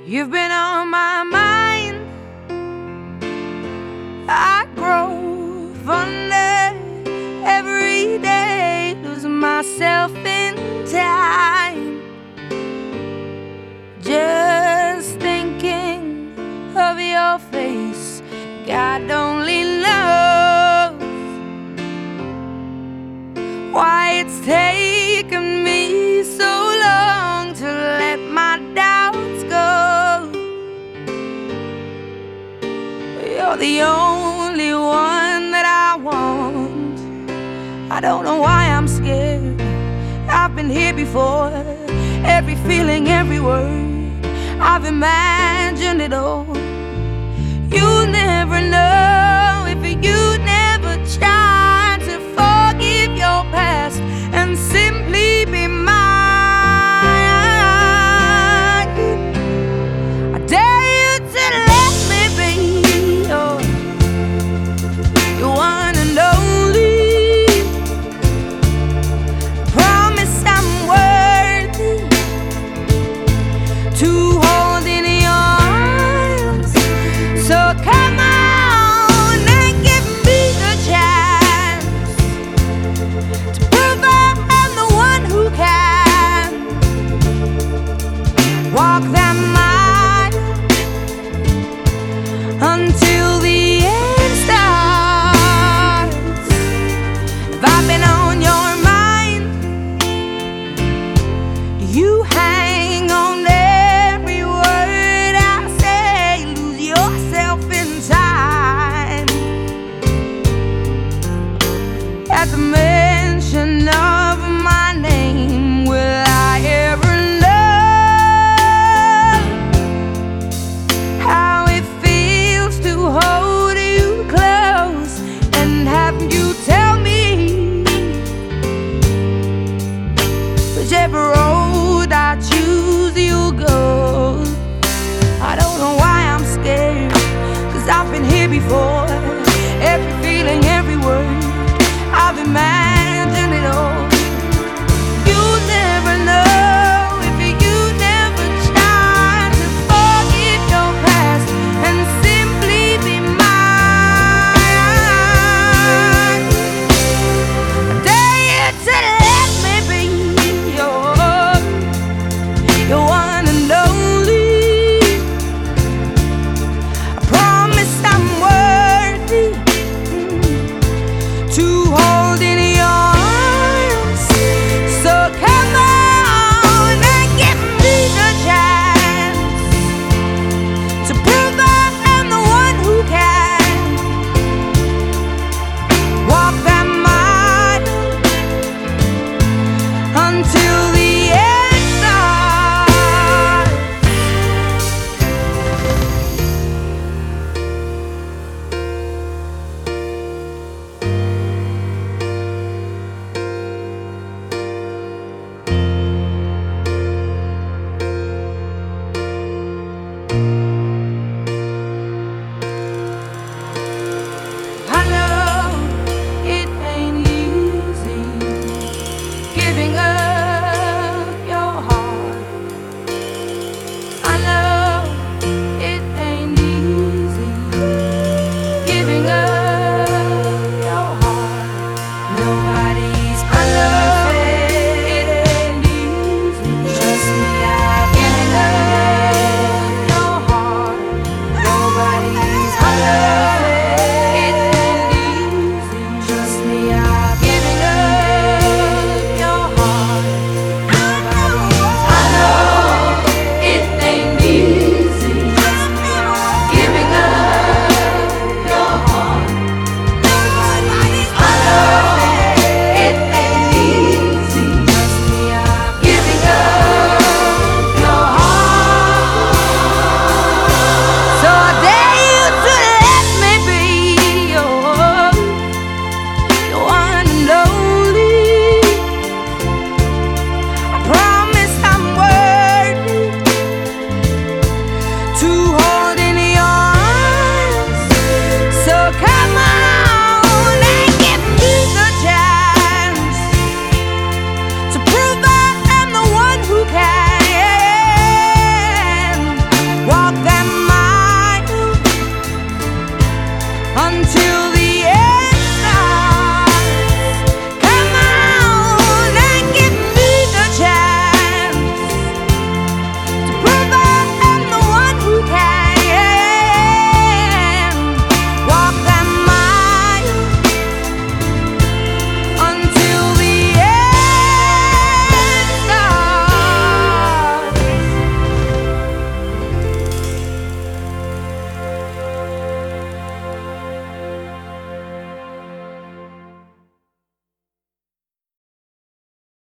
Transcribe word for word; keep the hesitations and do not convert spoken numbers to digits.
You've been on my mind. I grow fonder every day, losing myself in time. Just thinking of your face, God only knows why it's taken me so long to let my doubts go. You're the only one that I want. I don't know why I'm scared. I've been here before. Every feeling, every word, I've imagined it all. You'll never know if you never try to forgive your past and simply be mine. I dare you to let me be your, your one and only. Promise I'm worthy to hold in your arms. So come on and give me the chance to prove I'm the one who can walk that mile until the end starts. If I've been on your mind, you hang on every word I say. Lose yourself in time at the